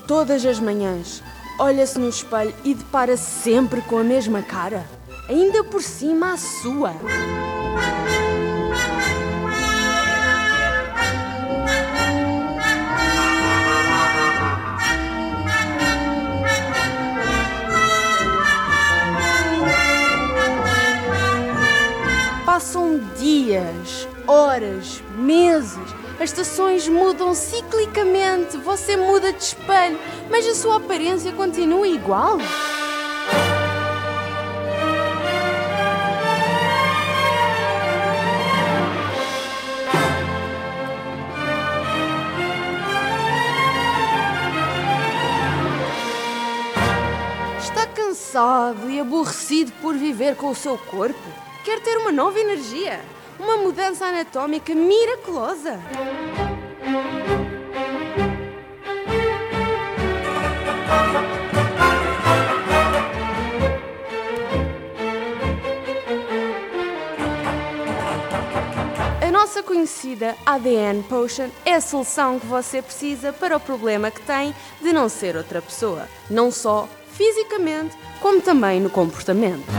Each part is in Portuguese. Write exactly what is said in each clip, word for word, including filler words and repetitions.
todas as manhãs, olha-se no espelho e depara-se sempre com a mesma cara, ainda por cima a sua. Passam dias, horas, meses, as estações mudam ciclicamente, você muda de espelho, mas a sua aparência continua igual? Está cansado e aborrecido por viver com o seu corpo? Quer ter uma nova energia? Uma mudança anatómica miraculosa? A nossa conhecida A D N Potion é a solução que você precisa para o problema que tem de não ser outra pessoa, não só fisicamente, como também no comportamento.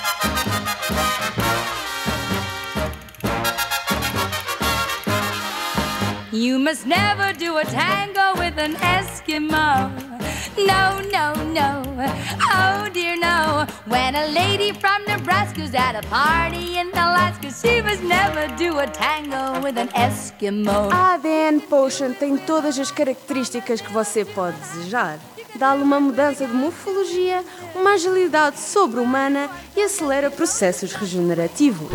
You must never do a tango with an Eskimo. No, no, no. Oh dear no. When a lady from Nebraska's at a party in Alaska, she must never do a tango with an Eskimo. A A D N Potion tem todas as características que você pode desejar. Dá-lhe uma mudança de morfologia, uma agilidade sobre-humana e acelera processos regenerativos.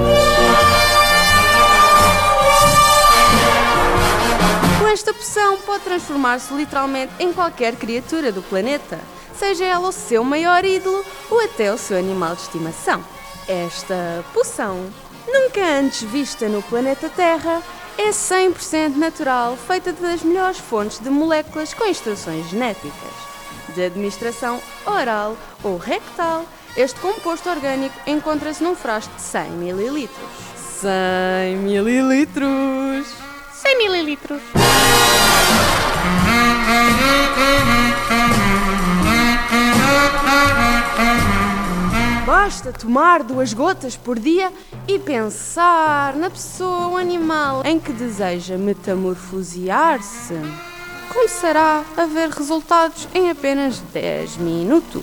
Com esta poção pode transformar-se literalmente em qualquer criatura do planeta, seja ela o seu maior ídolo ou até o seu animal de estimação. Esta poção, nunca antes vista no planeta Terra, é cem por cento natural, feita das melhores fontes de moléculas com instruções genéticas. De administração oral ou rectal, este composto orgânico encontra-se num frasco de cem mililitros. cem mililitros! cem mililitros. Basta tomar duas gotas por dia e pensar na pessoa ou animal em que deseja metamorfosear-se. Começará a ver resultados em apenas dez minutos.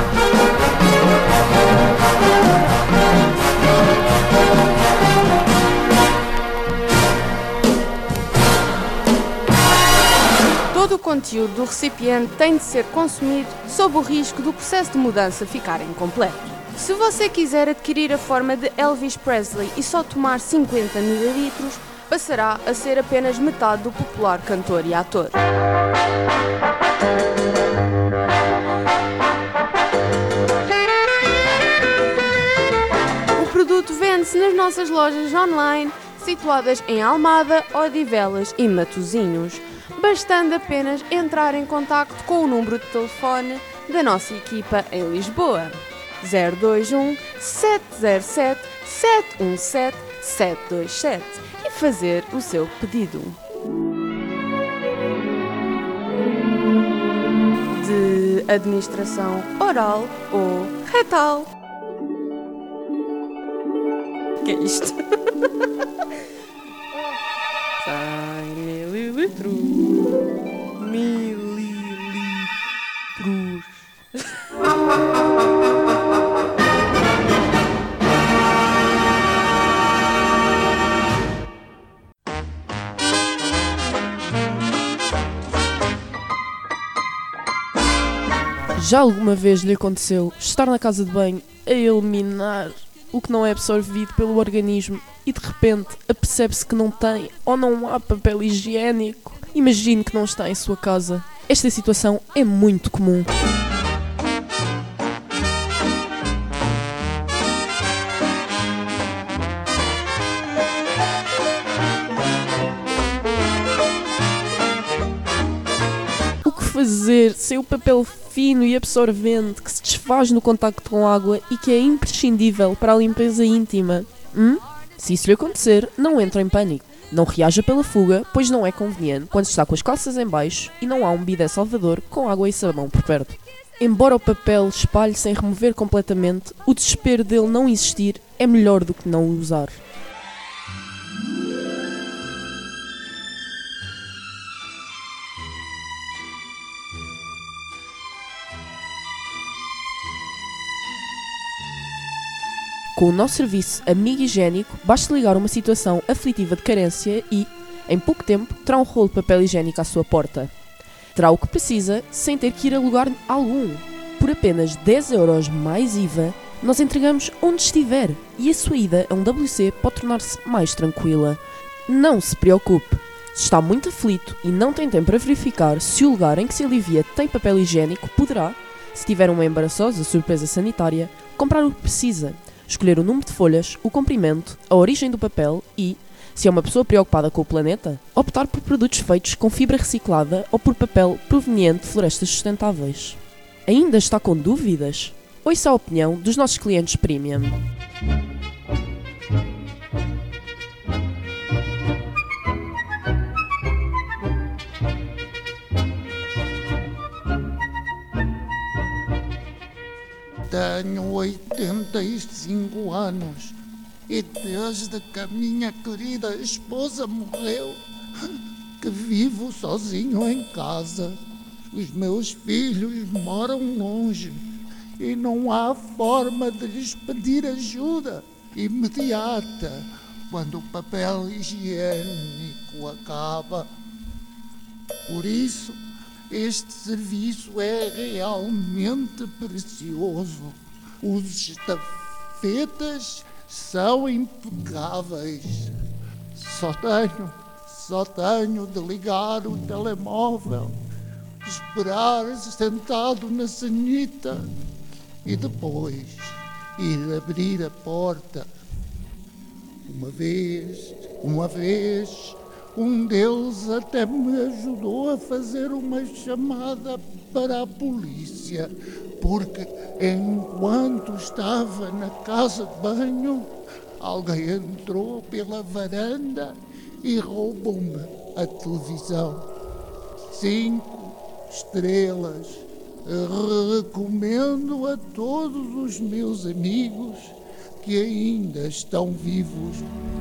Todo o conteúdo do recipiente tem de ser consumido sob o risco do processo de mudança ficar incompleto. Se você quiser adquirir a forma de Elvis Presley e só tomar cinquenta mililitros, passará a ser apenas metade do popular cantor e ator. O produto vende-se nas nossas lojas online, situadas em Almada, Odivelas e Matosinhos, bastando apenas entrar em contacto com o número de telefone da nossa equipa em Lisboa, zero dois um, sete zero sete, sete um sete, sete dois sete, e fazer o seu pedido. De administração oral ou retal. O que é isto? cem mililitros. Mililitros. Já alguma vez lhe aconteceu estar na casa de banho a eliminar o que não é absorvido pelo organismo e de repente apercebe-se que não tem ou não há papel higiênico? Imagine que não está em sua casa. Esta situação é muito comum. O que fazer sem o papel fino e absorvente que se desfaz no contacto com água e que é imprescindível para a limpeza íntima? Hum? Se isso lhe acontecer, não entre em pânico. Não reaja pela fuga, pois não é conveniente quando está com as calças em baixo e não há um bidé salvador com água e sabão por perto. Embora o papel espalhe sem remover completamente, o desespero dele não existir é melhor do que não o usar. Com o nosso serviço Amigo Higiênico, basta ligar uma situação aflitiva de carência e, em pouco tempo, terá um rolo de papel higiênico à sua porta. Terá o que precisa, sem ter que ir a lugar algum. Por apenas dez euros mais I V A, nós entregamos onde estiver e a sua ida a um W C pode tornar-se mais tranquila. Não se preocupe. Se está muito aflito e não tem tempo para verificar se o lugar em que se alivia tem papel higiênico, poderá, se tiver uma embaraçosa surpresa sanitária, comprar o que precisa, escolher o número de folhas, o comprimento, a origem do papel e, se é uma pessoa preocupada com o planeta, optar por produtos feitos com fibra reciclada ou por papel proveniente de florestas sustentáveis. Ainda está com dúvidas? Ouça a opinião dos nossos clientes premium. Tenho oitenta e cinco anos e desde que a minha querida esposa morreu, que vivo sozinho em casa. Os meus filhos moram longe e não há forma de lhes pedir ajuda imediata quando o papel higiênico acaba. Por isso, este serviço é realmente precioso. Os estafetas são impecáveis. Só tenho, só tenho de ligar o telemóvel, esperar sentado na sanita e depois ir abrir a porta. Uma vez, uma vez, um deles até me ajudou a fazer uma chamada para a polícia, porque enquanto estava na casa de banho, alguém entrou pela varanda e roubou-me a televisão. Cinco estrelas. Recomendo a todos os meus amigos que ainda estão vivos.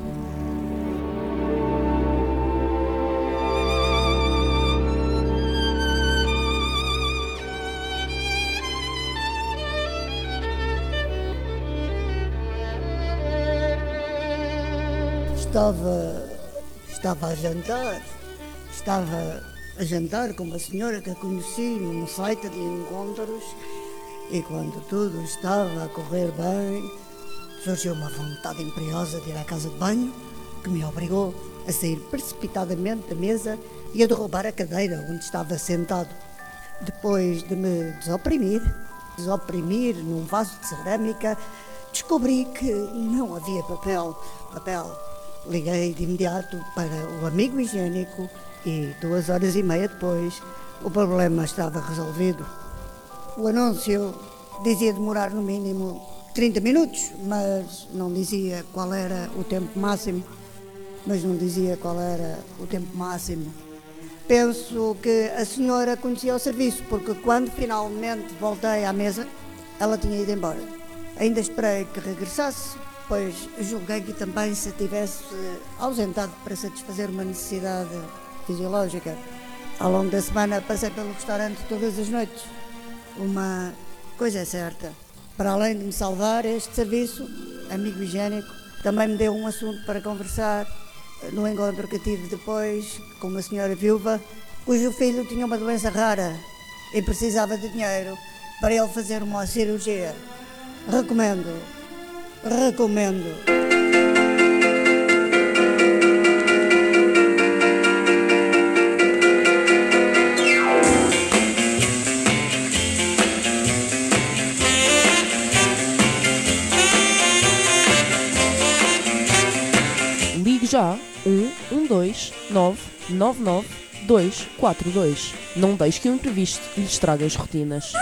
Estava, estava a jantar, estava a jantar com uma senhora que conheci num site de encontros e quando tudo estava a correr bem, surgiu uma vontade imperiosa de ir à casa de banho que me obrigou a sair precipitadamente da mesa e a derrubar a cadeira onde estava sentado. Depois de me desoprimir, desoprimir num vaso de cerâmica, descobri que não havia papel, papel. Liguei de imediato para o Amigo Higiênico e duas horas e meia depois o problema estava resolvido. O anúncio dizia demorar no mínimo trinta minutos, mas não dizia qual era o tempo máximo. Mas não dizia qual era o tempo máximo. Penso que a senhora conhecia o serviço, porque quando finalmente voltei à mesa, ela tinha ido embora. Ainda esperei que regressasse, pois julguei que também se tivesse ausentado para satisfazer uma necessidade fisiológica. Ao longo da semana passei pelo restaurante todas as noites. Uma coisa é certa, para além de me salvar, este serviço, Amigo Higiênico, também me deu um assunto para conversar no encontro que tive depois com uma senhora viúva, cujo filho tinha uma doença rara e precisava de dinheiro para ele fazer uma cirurgia. Recomendo. Recomendo. Ligue já um um dois nove nove nove dois quatro dois. Não deixe que o imprevisto lhe estrague as rotinas.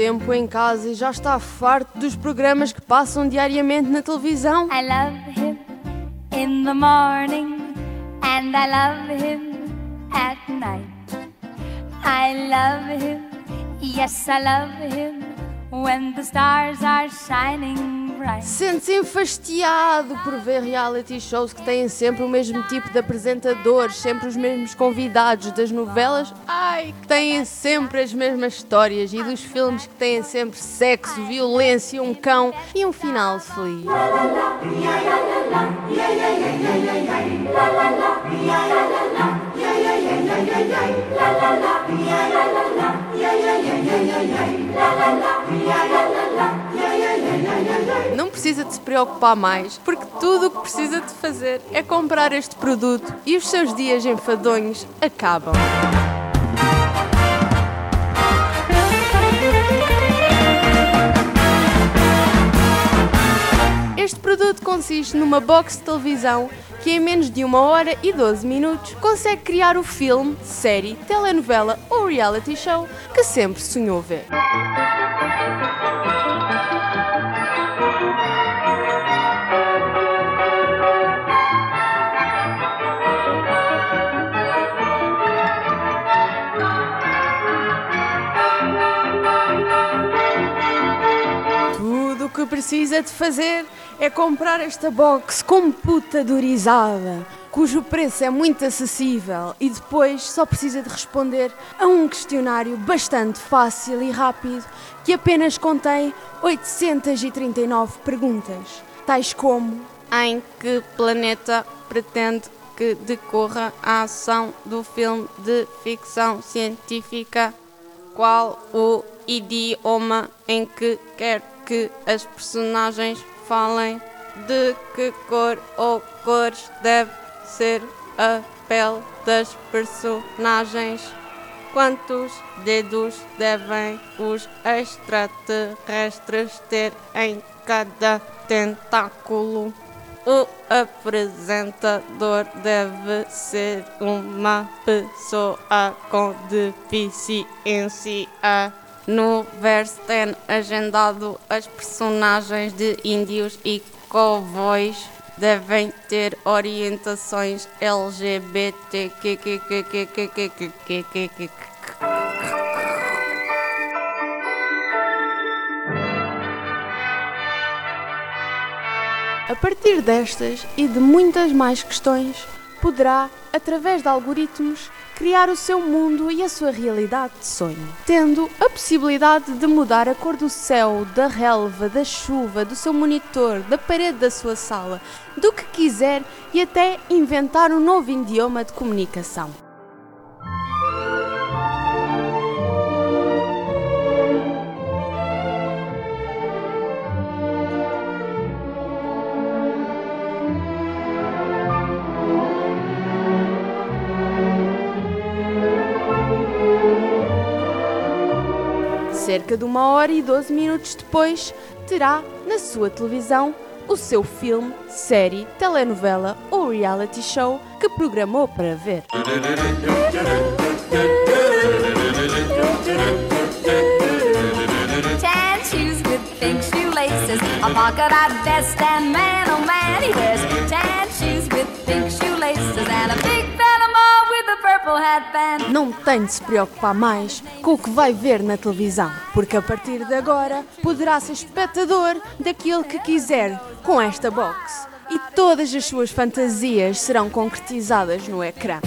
tempo em casa e já está farto dos programas que passam diariamente na televisão? I love him in the morning and I love him at night. I love him, yes I love him when the stars are shining bright. Sente-se enfastiado por ver reality shows que têm sempre o mesmo tipo de apresentadores, sempre os mesmos convidados, das novelas, ai, que têm sempre as mesmas histórias, e dos filmes que têm sempre sexo, violência, um cão e um final feliz. Não precisa de se preocupar mais, porque tudo o que precisa de fazer é comprar este produto e os seus dias enfadonhos acabam. Este produto consiste numa box de televisão que em menos de uma hora e doze minutos consegue criar o filme, série, telenovela ou reality show que sempre sonhou ver. Tudo o que precisa de fazer é comprar esta box computadorizada, cujo preço é muito acessível, e depois só precisa de responder a um questionário bastante fácil e rápido que apenas contém oitocentas e trinta e nove perguntas, tais como: em que planeta pretende que decorra a ação do filme de ficção científica? Qual o idioma em que quer que as personagens falem? De que cor ou cores deve ser a pele das personagens? Quantos dedos devem os extraterrestres ter em cada tentáculo? O apresentador deve ser uma pessoa com deficiência. No verso tem agendado as personagens de índios e cowboys devem ter orientações L G B T Q. A partir destas e de muitas mais questões, poderá, através de algoritmos, criar o seu mundo e a sua realidade de sonho, tendo a possibilidade de mudar a cor do céu, da relva, da chuva, do seu monitor, da parede da sua sala, do que quiser, e até inventar um novo idioma de comunicação. Cerca de uma hora e doze minutos depois, terá na sua televisão o seu filme, série, telenovela ou reality show que programou para ver. Tan shoes with pink shoelaces, a polka-dot vest, and man, oh man, he wears tan shoes with pink shoelaces and a big Panama with a purple headband. Não tem de se preocupar mais com o que vai ver na televisão, porque a partir de agora poderá ser espectador daquilo que quiser com esta box, e todas as suas fantasias serão concretizadas no ecrã.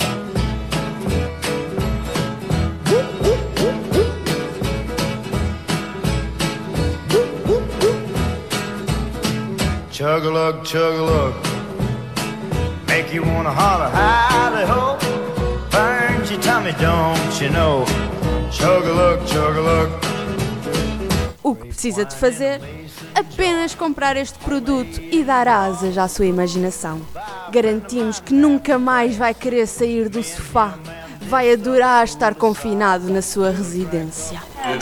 Chug-a-lug, chug-a-lug, make you wanna holler, howdy-ho. Burns your tummy, don't you know? Chug-a-lug, chug-a-lug. O que precisa de fazer? Apenas comprar este produto e dar asas à sua imaginação. Garantimos que nunca mais vai querer sair do sofá. Vai adorar estar confinado na sua residência.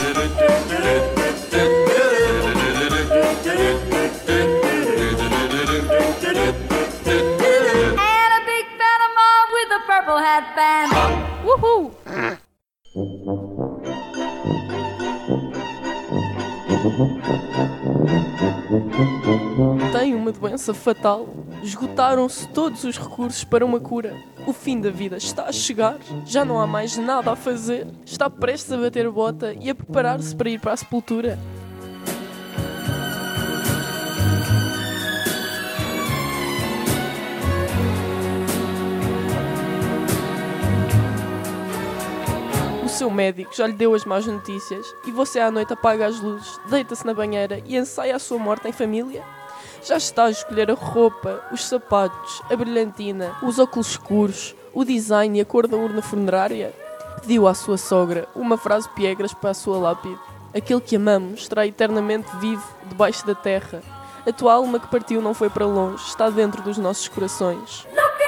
And a big Panama with a purple headband. Uhul! doença fatal. Esgotaram-se todos os recursos para uma cura. O fim da vida está a chegar. Já não há mais nada a fazer. Está prestes a bater bota e a preparar-se para ir para a sepultura. O seu médico já lhe deu as más notícias e você à noite apaga as luzes, deita-se na banheira e ensaia a sua morte em família? Já está a escolher a roupa, os sapatos, a brilhantina, os óculos escuros, o design e a cor da urna funerária? Pediu à sua sogra uma frase piegras para a sua lápide. Aquele que amamos estará eternamente vivo debaixo da terra. A tua alma que partiu não foi para longe, está dentro dos nossos corações.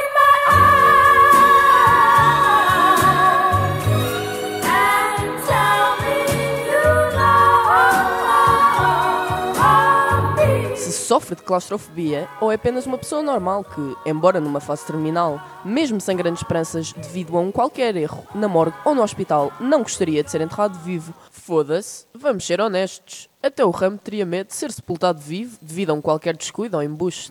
Sofre de claustrofobia ou é apenas uma pessoa normal que, embora numa fase terminal, mesmo sem grandes esperanças devido a um qualquer erro na morgue ou no hospital, não gostaria de ser enterrado vivo? Foda-se, vamos ser honestos. Até o ramo teria medo de ser sepultado vivo devido a um qualquer descuido ou embuste.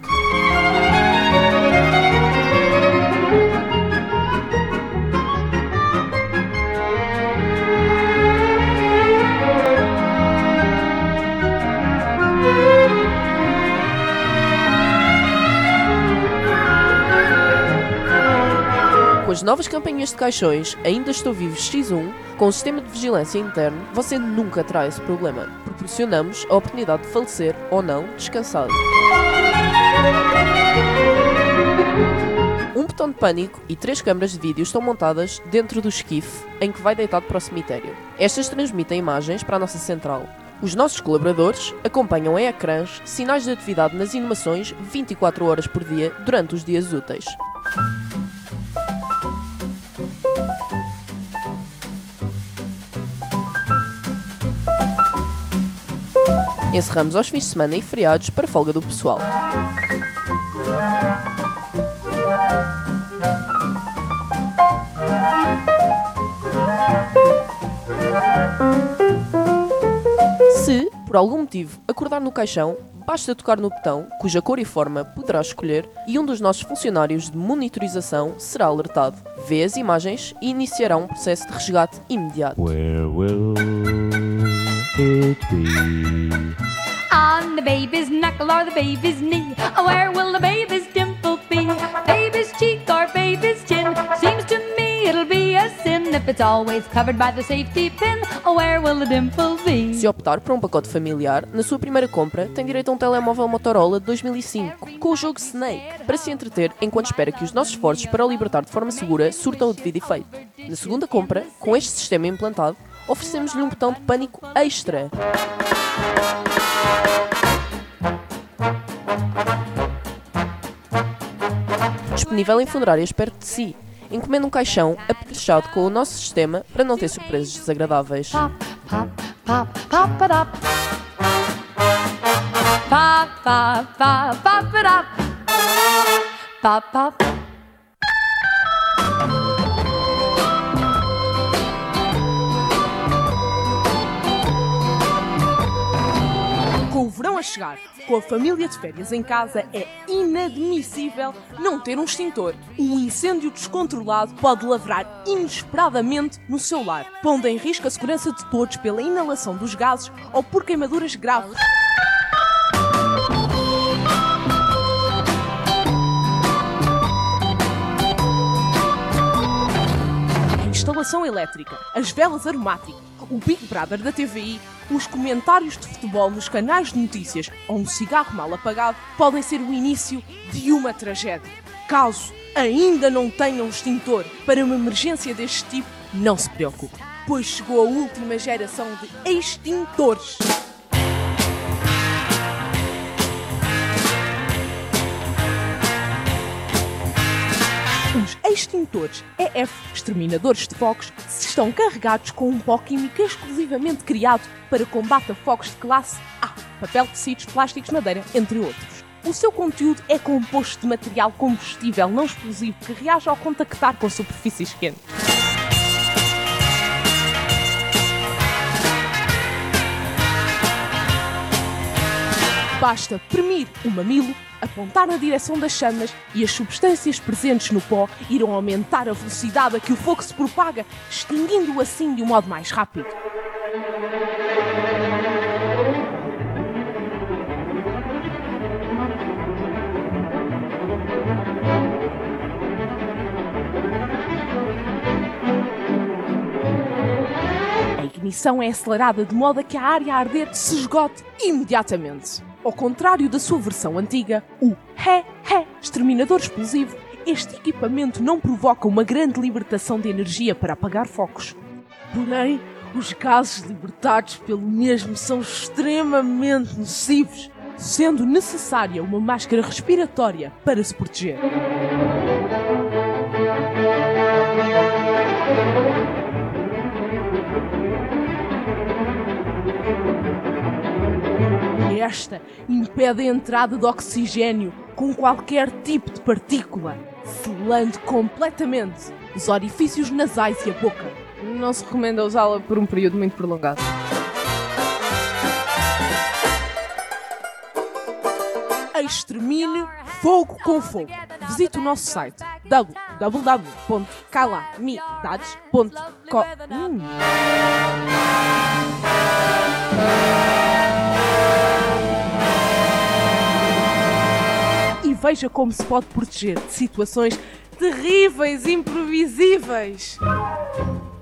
Com as novas campanhas de caixões Ainda Estou Vivo X um, com o sistema de vigilância interno, você nunca terá esse problema. Proporcionamos a oportunidade de falecer ou não descansado. Um botão de pânico e três câmaras de vídeo estão montadas dentro do esquife em que vai deitado para o cemitério. Estas transmitem imagens para a nossa central. Os nossos colaboradores acompanham em ecrãs sinais de atividade nas inhumações vinte e quatro horas por dia durante os dias úteis. Encerramos aos fins de semana e feriados para folga do pessoal. Se, por algum motivo, acordar no caixão, basta tocar no botão, cuja cor e forma poderá escolher, e um dos nossos funcionários de monitorização será alertado. Vê as imagens e iniciará um processo de resgate imediato. Where will it be? On the baby's knuckle or the baby's knee, where will the baby's dimple be? Baby's cheek or baby's chin? Seems to me it'll be a sin if it's always covered by the safety pin. Where will the dimple be? Se optar por um pacote familiar, na sua primeira compra tem direito a um telemóvel Motorola de dois mil e cinco, com o jogo Snake, para se entreter enquanto espera que os nossos esforços para o libertar de forma segura surtam o devido efeito. Na segunda compra, com este sistema implantado, oferecemos-lhe um botão de pânico extra. Disponível em funerárias perto de si. Encomenda um caixão apetrechado com o nosso sistema para não ter surpresas desagradáveis. Pop, pop, pop, pop it up. Pop, pop, pop, pop it up. Pop, pop. Com o verão a chegar, com a família de férias em casa, é inadmissível não ter um extintor. Um incêndio descontrolado pode lavrar inesperadamente no seu lar, pondo em risco a segurança de todos pela inalação dos gases ou por queimaduras graves. A instalação elétrica, as velas aromáticas, o Big Brother da T V I, os comentários de futebol nos canais de notícias ou um cigarro mal apagado podem ser o início de uma tragédia. Caso ainda não tenham extintor para uma emergência deste tipo, não se preocupe, pois chegou a última geração de extintores. Os extintores E F, exterminadores de focos, estão carregados com um pó químico exclusivamente criado para combate a focos de classe A, papel, tecidos, plásticos, madeira, entre outros. O seu conteúdo é composto de material combustível não explosivo que reage ao contactar com superfícies quentes. Basta premir o mamilo, apontar na direção das chamas e as substâncias presentes no pó irão aumentar a velocidade a que o fogo se propaga, extinguindo-o assim de um modo mais rápido. A ignição é acelerada de modo a que a área a arder se esgote imediatamente. Ao contrário da sua versão antiga, o He-He exterminador explosivo, este equipamento não provoca uma grande libertação de energia para apagar focos. Porém, os gases libertados pelo mesmo são extremamente nocivos, sendo necessária uma máscara respiratória para se proteger. Esta impede a entrada de oxigênio com qualquer tipo de partícula, selando completamente os orifícios nasais e a boca. Não se recomenda usá-la por um período muito prolongado. Extermine fogo com fogo. Visite o nosso site w w w ponto calamidades ponto com. Hum. E veja como se pode proteger de situações terríveis, imprevisíveis.